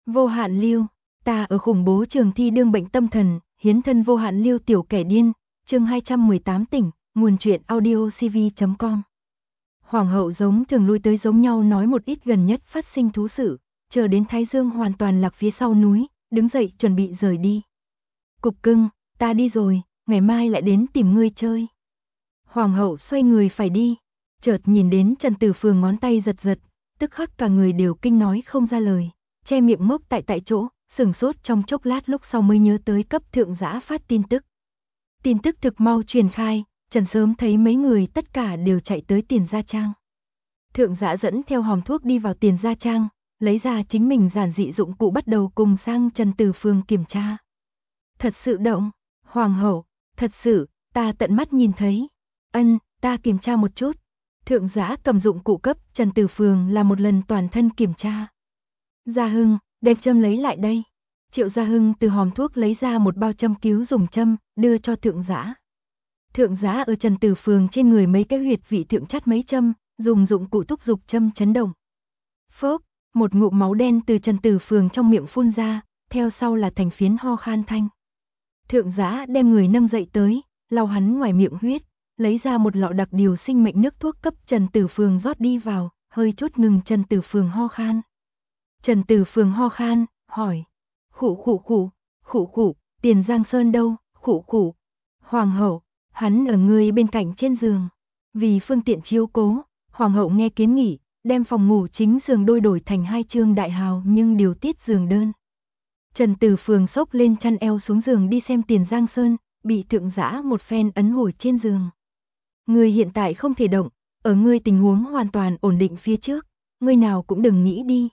Vô hạn lưu, ta ở khủng bố trường thi đương bệnh tâm thần, hiến thân vô hạn lưu tiểu kẻ điên, chương 218 tỉnh, nguồn truyện audio cv.com. Hoàng hậu giống thường lui tới giống nhau nói một ít gần nhất phát sinh thú sự, chờ đến Thái Dương hoàn toàn lạc phía sau núi, đứng dậy chuẩn bị rời đi. Cục cưng, ta đi rồi, ngày mai lại đến tìm ngươi chơi. Hoàng hậu xoay người phải đi, chợt nhìn đến Trần Tử Phường ngón tay giật giật, tức khắc cả người đều kinh nói không ra lời, che miệng ngốc tại chỗ, sửng sốt trong chốc lát lúc sau mới nhớ tới cấp thượng giã phát tin tức. Tin tức thực mau truyền khai, Trần sớm thấy mấy người tất cả đều chạy tới Tiền Gia Trang. Thượng giã dẫn theo hòm thuốc đi vào Tiền Gia Trang, lấy ra chính mình giản dị dụng cụ bắt đầu cùng sang Trần Tử Phường kiểm tra. Thật sự động, Hoàng hậu, thật sự, ta tận mắt nhìn thấy. Ta kiểm tra một chút. Thượng giã cầm dụng cụ cấp Trần Tử Phường là một lần toàn thân kiểm tra. Gia Hưng, đem châm lấy lại đây. Triệu Gia Hưng từ hòm thuốc lấy ra một bao châm cứu dùng châm, đưa cho thượng giã. Thượng giã ở Trần Tử Phường trên người mấy cái huyệt vị thượng chắt mấy châm, dùng dụng cụ thúc dục châm chấn động. Phốc, một ngụm máu đen từ Trần Tử Phường trong miệng phun ra, theo sau là thành phiến ho khan thanh. Thượng giã đem người nâng dậy tới, lau hắn ngoài miệng huyết, lấy ra một lọ đặc điều sinh mệnh nước thuốc cấp Trần Tử Phường rót đi vào, hơi chút ngừng Trần Tử Phường ho khan. Trần Tử Phường ho khan, hỏi. Khụ, Tiền Giang Sơn đâu, khụ. Hoàng hậu, hắn ở người bên cạnh trên giường. Vì phương tiện chiếu cố, Hoàng hậu nghe kiến nghị, đem phòng ngủ chính giường đôi đổi thành 2 chương đại hào nhưng điều tiết giường đơn. Trần Tử Phường xốc lên chăn eo xuống giường đi xem Tiền Giang Sơn, bị thượng giã một phen ấn hồi trên giường. Ngươi hiện tại không thể động, ở ngươi tình huống hoàn toàn ổn định phía trước, ngươi nào cũng đừng nghĩ đi.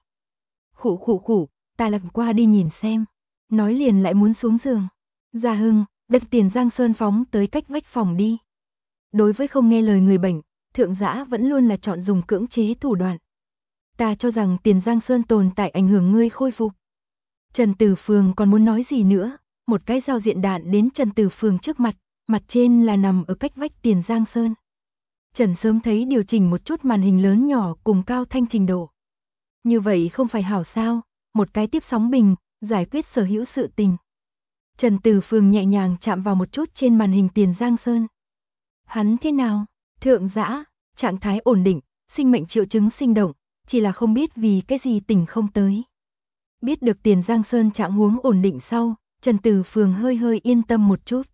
Khụ, ta lật qua đi nhìn xem. Nói liền lại muốn xuống giường. Gia Hưng, đặt Tiền Giang Sơn phóng tới cách vách phòng đi. Đối với không nghe lời người bệnh, thượng giã vẫn luôn là chọn dùng cưỡng chế thủ đoạn. Ta cho rằng Tiền Giang Sơn tồn tại ảnh hưởng ngươi khôi phục. Trần Tử Phường còn muốn nói gì nữa, một cái dao diện đạn đến Trần Tử Phường trước mặt, mặt trên là nằm ở cách vách Tiền Giang Sơn. Trần sớm thấy điều chỉnh một chút màn hình lớn nhỏ cùng cao thanh trình độ. Như vậy không phải hảo sao, một cái tiếp sóng bình, giải quyết sở hữu sự tình. Trần Tử Phường nhẹ nhàng chạm vào một chút trên màn hình Tiền Giang Sơn. Hắn thế nào? Thượng giã, trạng thái ổn định, sinh mệnh triệu chứng sinh động, chỉ là không biết vì cái gì tỉnh không tới. Biết được Tiền Giang Sơn trạng huống ổn định sau, Trần Tử Phường hơi yên tâm một chút.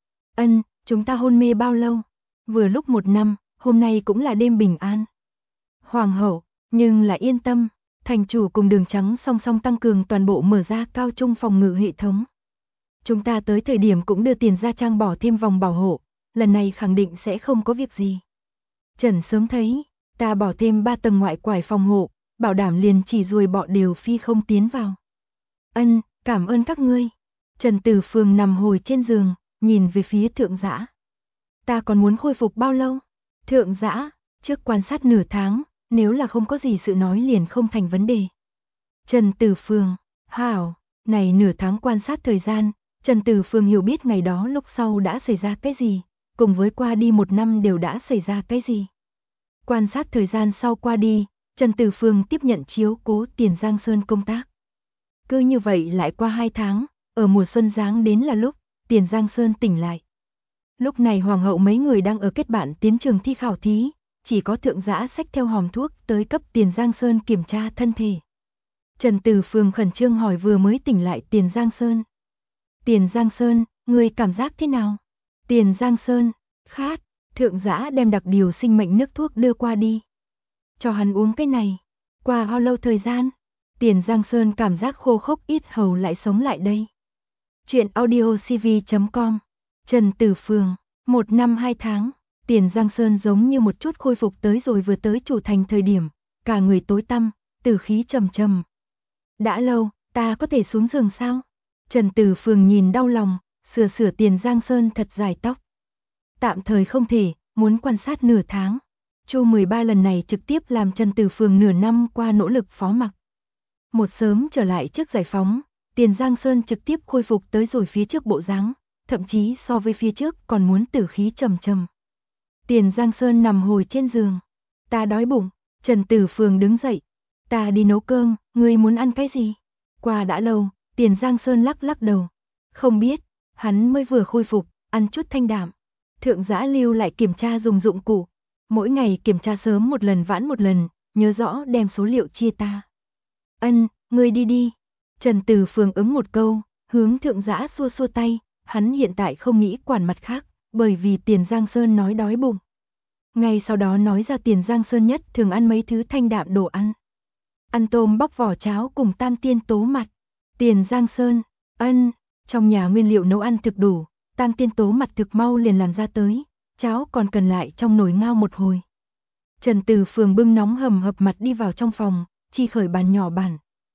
Chúng ta hôn mê bao lâu? Vừa lúc 1 năm, hôm nay cũng là đêm bình an. Hoàng hậu, nhưng là yên tâm, thành chủ cùng Đường Trắng song song tăng cường toàn bộ mở ra cao trung phòng ngự hệ thống. Chúng ta tới thời điểm cũng đưa Tiền Gia Trang bỏ thêm vòng bảo hộ, lần này khẳng định sẽ không có việc gì. Trần sớm thấy, ta bỏ thêm 3 tầng ngoại quải phòng hộ, bảo đảm liền chỉ ruồi bọ đều phi không tiến vào. Cảm ơn các ngươi. Trần Tử Phường nằm hồi trên giường, nhìn về phía thượng giã. Ta còn muốn khôi phục bao lâu? Thượng giã, trước quan sát nửa tháng, nếu là không có gì sự nói liền không thành vấn đề. Trần Tử Phường, hảo, này nửa tháng quan sát thời gian, Trần Tử Phường hiểu biết ngày đó lúc sau đã xảy ra cái gì, cùng với qua đi 1 năm đều đã xảy ra cái gì. Quan sát thời gian sau qua đi, Trần Tử Phường tiếp nhận chiếu cố Tiền Giang Sơn công tác. Cứ như vậy lại qua 2 tháng, ở mùa xuân giáng đến là lúc Tiền Giang Sơn tỉnh lại. Lúc này hoàng hậu mấy người đang ở kết bạn tiến trường thi khảo thí, chỉ có thượng giã xách theo hòm thuốc tới cấp Tiền Giang Sơn kiểm tra thân thể. Trần Tử Phường khẩn trương hỏi vừa mới tỉnh lại Tiền Giang Sơn. Tiền Giang Sơn, ngươi cảm giác thế nào? Tiền Giang Sơn, khát, thượng giã đem đặc điều sinh mệnh nước thuốc đưa qua đi. Cho hắn uống cái này. Qua bao lâu thời gian? Tiền Giang Sơn cảm giác khô khốc ít hầu lại sống lại đây. Chuyện audio cv.com. Trần Tử Phường, 1 năm 2 tháng, Tiền Giang Sơn giống như một chút khôi phục tới rồi vừa tới chủ thành thời điểm, cả người tối tăm, tử khí trầm. Đã lâu, ta có thể xuống giường sao? Trần Tử Phường nhìn đau lòng, sửa Tiền Giang Sơn thật dài tóc. Tạm thời không thể, muốn quan sát nửa tháng. Chu 13 lần này trực tiếp làm Trần Tử Phường nửa năm qua nỗ lực phó mặc. Một sớm trở lại trước giải phóng, Tiền Giang Sơn trực tiếp khôi phục tới rồi phía trước bộ dáng, thậm chí so với phía trước còn muốn tử khí trầm. Tiền Giang Sơn nằm hồi trên giường. Ta đói bụng. Trần Tử Phường đứng dậy. Ta đi nấu cơm, ngươi muốn ăn cái gì? Qua đã lâu, Tiền Giang Sơn lắc lắc đầu. Không biết, hắn mới vừa khôi phục, ăn chút thanh đạm. Thượng Dã lưu lại kiểm tra dùng dụng cụ. Mỗi ngày kiểm tra sớm một lần vãn một lần, nhớ rõ đem số liệu chia ta. Ân, ngươi đi đi. Trần Từ Phường ứng một câu, hướng Thượng Dã xua xua tay, hắn hiện tại không nghĩ quản mặt khác, bởi vì Tiền Giang Sơn nói đói bụng. Ngay sau đó nói ra Tiền Giang Sơn nhất thường ăn mấy thứ thanh đạm đồ ăn. Ăn tôm bóc vỏ cháo cùng tam tiên tố mặt. Tiền Giang Sơn, ân, trong nhà nguyên liệu nấu ăn thực đủ, tam tiên tố mặt thực mau liền làm ra tới, cháo còn cần lại trong nồi ngao một hồi. Trần Từ Phường bưng nóng hầm hập mặt đi vào trong phòng, chi khởi bàn nhỏ bàn.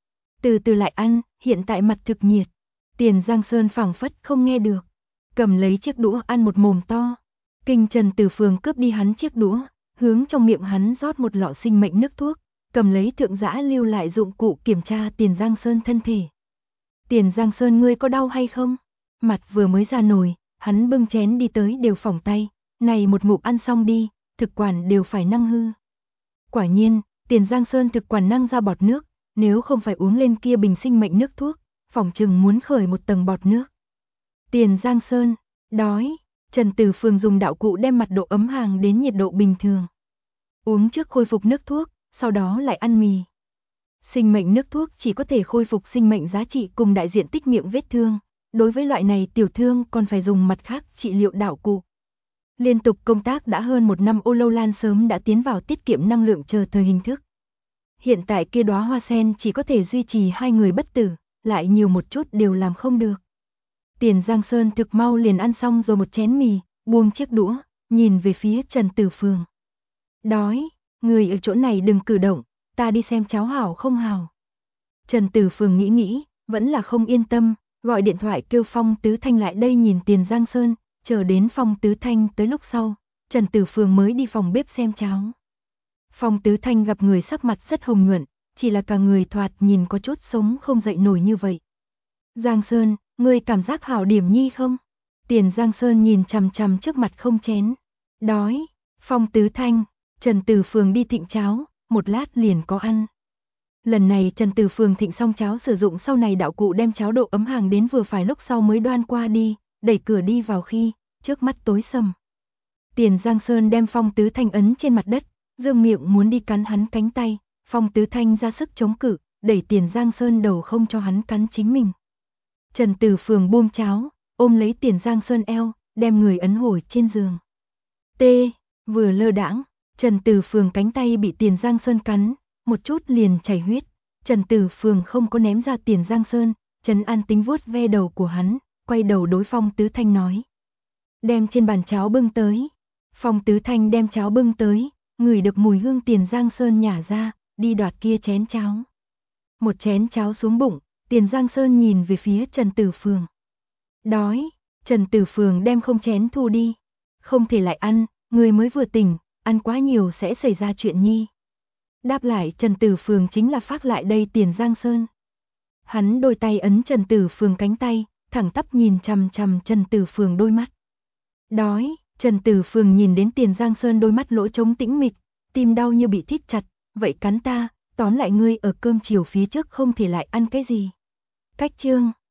Từ từ lại ăn, hiện tại mặt thực nhiệt. Tiền Giang Sơn phảng phất không nghe được, cầm lấy chiếc đũa ăn một mồm to. Kinh Trần Từ Phường cướp đi hắn chiếc đũa, hướng trong miệng hắn rót một lọ sinh mệnh nước thuốc, cầm lấy Thượng Dã lưu lại dụng cụ kiểm tra Tiền Giang Sơn thân thể. Tiền Giang Sơn ngươi có đau hay không? Mặt vừa mới ra nồi, hắn bưng chén đi tới đều phỏng tay, này một ngụm ăn xong đi, thực quản đều phải năng hư. Quả nhiên, Tiền Giang Sơn thực quản năng ra bọt nước, nếu không phải uống lên kia bình sinh mệnh nước thuốc, phỏng chừng muốn khởi một tầng bọt nước. Tiền Giang Sơn, đói. Trần Từ Phường dùng đạo cụ đem mặt độ ấm hàng đến nhiệt độ bình thường. Uống trước khôi phục nước thuốc, sau đó lại ăn mì. Sinh mệnh nước thuốc chỉ có thể khôi phục sinh mệnh giá trị cùng đại diện tích miệng vết thương. Đối với loại này tiểu thương còn phải dùng mặt khác trị liệu đạo cụ. Liên tục công tác đã hơn một năm, Ô Lâu Lan sớm đã tiến vào tiết kiệm năng lượng chờ thời hình thức. Hiện tại kia đóa hoa sen chỉ có thể duy trì hai người bất tử, lại nhiều một chút đều làm không được. Tiền Giang Sơn thực mau liền ăn xong rồi một chén mì, buông chiếc đũa, nhìn về phía Trần Từ Phường. Đói, người ở chỗ này đừng cử động, ta đi xem cháo hảo không hảo. Trần Từ Phường nghĩ, vẫn là không yên tâm, gọi điện thoại kêu Phong Tứ Thanh lại đây nhìn Tiền Giang Sơn, chờ đến Phong Tứ Thanh tới lúc sau, Trần Từ Phường mới đi phòng bếp xem cháo. Phong Tứ Thanh gặp người sắc mặt rất hồng nhuận, chỉ là cả người thoạt nhìn có chút sống không dậy nổi như vậy. Giang Sơn, ngươi cảm giác hảo điểm nhi không? Tiền Giang Sơn nhìn chằm chằm trước mặt không chén. Đói. Phong Tứ Thanh, Trần Từ Phường đi thịnh cháo, một lát liền có ăn. Lần này Trần Từ Phường thịnh xong cháo sử dụng sau này đạo cụ đem cháo độ ấm hàng đến vừa phải lúc sau mới đoan qua đi, đẩy cửa đi vào khi, trước mắt tối sầm. Tiền Giang Sơn đem Phong Tứ Thanh ấn trên mặt đất, dương miệng muốn đi cắn hắn cánh tay, Phong Tứ Thanh ra sức chống cự, đẩy Tiền Giang Sơn đầu không cho hắn cắn chính mình. Trần Từ Phường buông cháo, ôm lấy Tiền Giang Sơn eo, đem người ấn hồi trên giường. Vừa lơ đãng, Trần Từ Phường cánh tay bị Tiền Giang Sơn cắn, một chút liền chảy huyết. Trần Từ Phường không có ném ra Tiền Giang Sơn, trấn an tính vuốt ve đầu của hắn, quay đầu đối Phong Tứ Thanh nói. Đem trên bàn cháo bưng tới. Phong Tứ Thanh đem cháo bưng tới, ngửi được mùi hương Tiền Giang Sơn nhả ra, đi đoạt kia chén cháo. Một chén cháo xuống bụng, Tiền Giang Sơn nhìn về phía Trần Từ Phường. Đói, Trần Từ Phường đem không chén thu đi. Không thể lại ăn, người mới vừa tỉnh, ăn quá nhiều sẽ xảy ra chuyện nhi. Đáp lại Trần Từ Phường chính là phát lại đây Tiền Giang Sơn. Hắn đôi tay ấn Trần Từ Phường cánh tay, thẳng tắp nhìn chằm chằm Trần Từ Phường đôi mắt. Đói, Trần Từ Phường nhìn đến Tiền Giang Sơn đôi mắt lỗ trống tĩnh mịch, tim đau như bị thít chặt, vậy cắn ta, tóm lại ngươi ở cơm chiều phía trước không thể lại ăn cái gì. Cách chương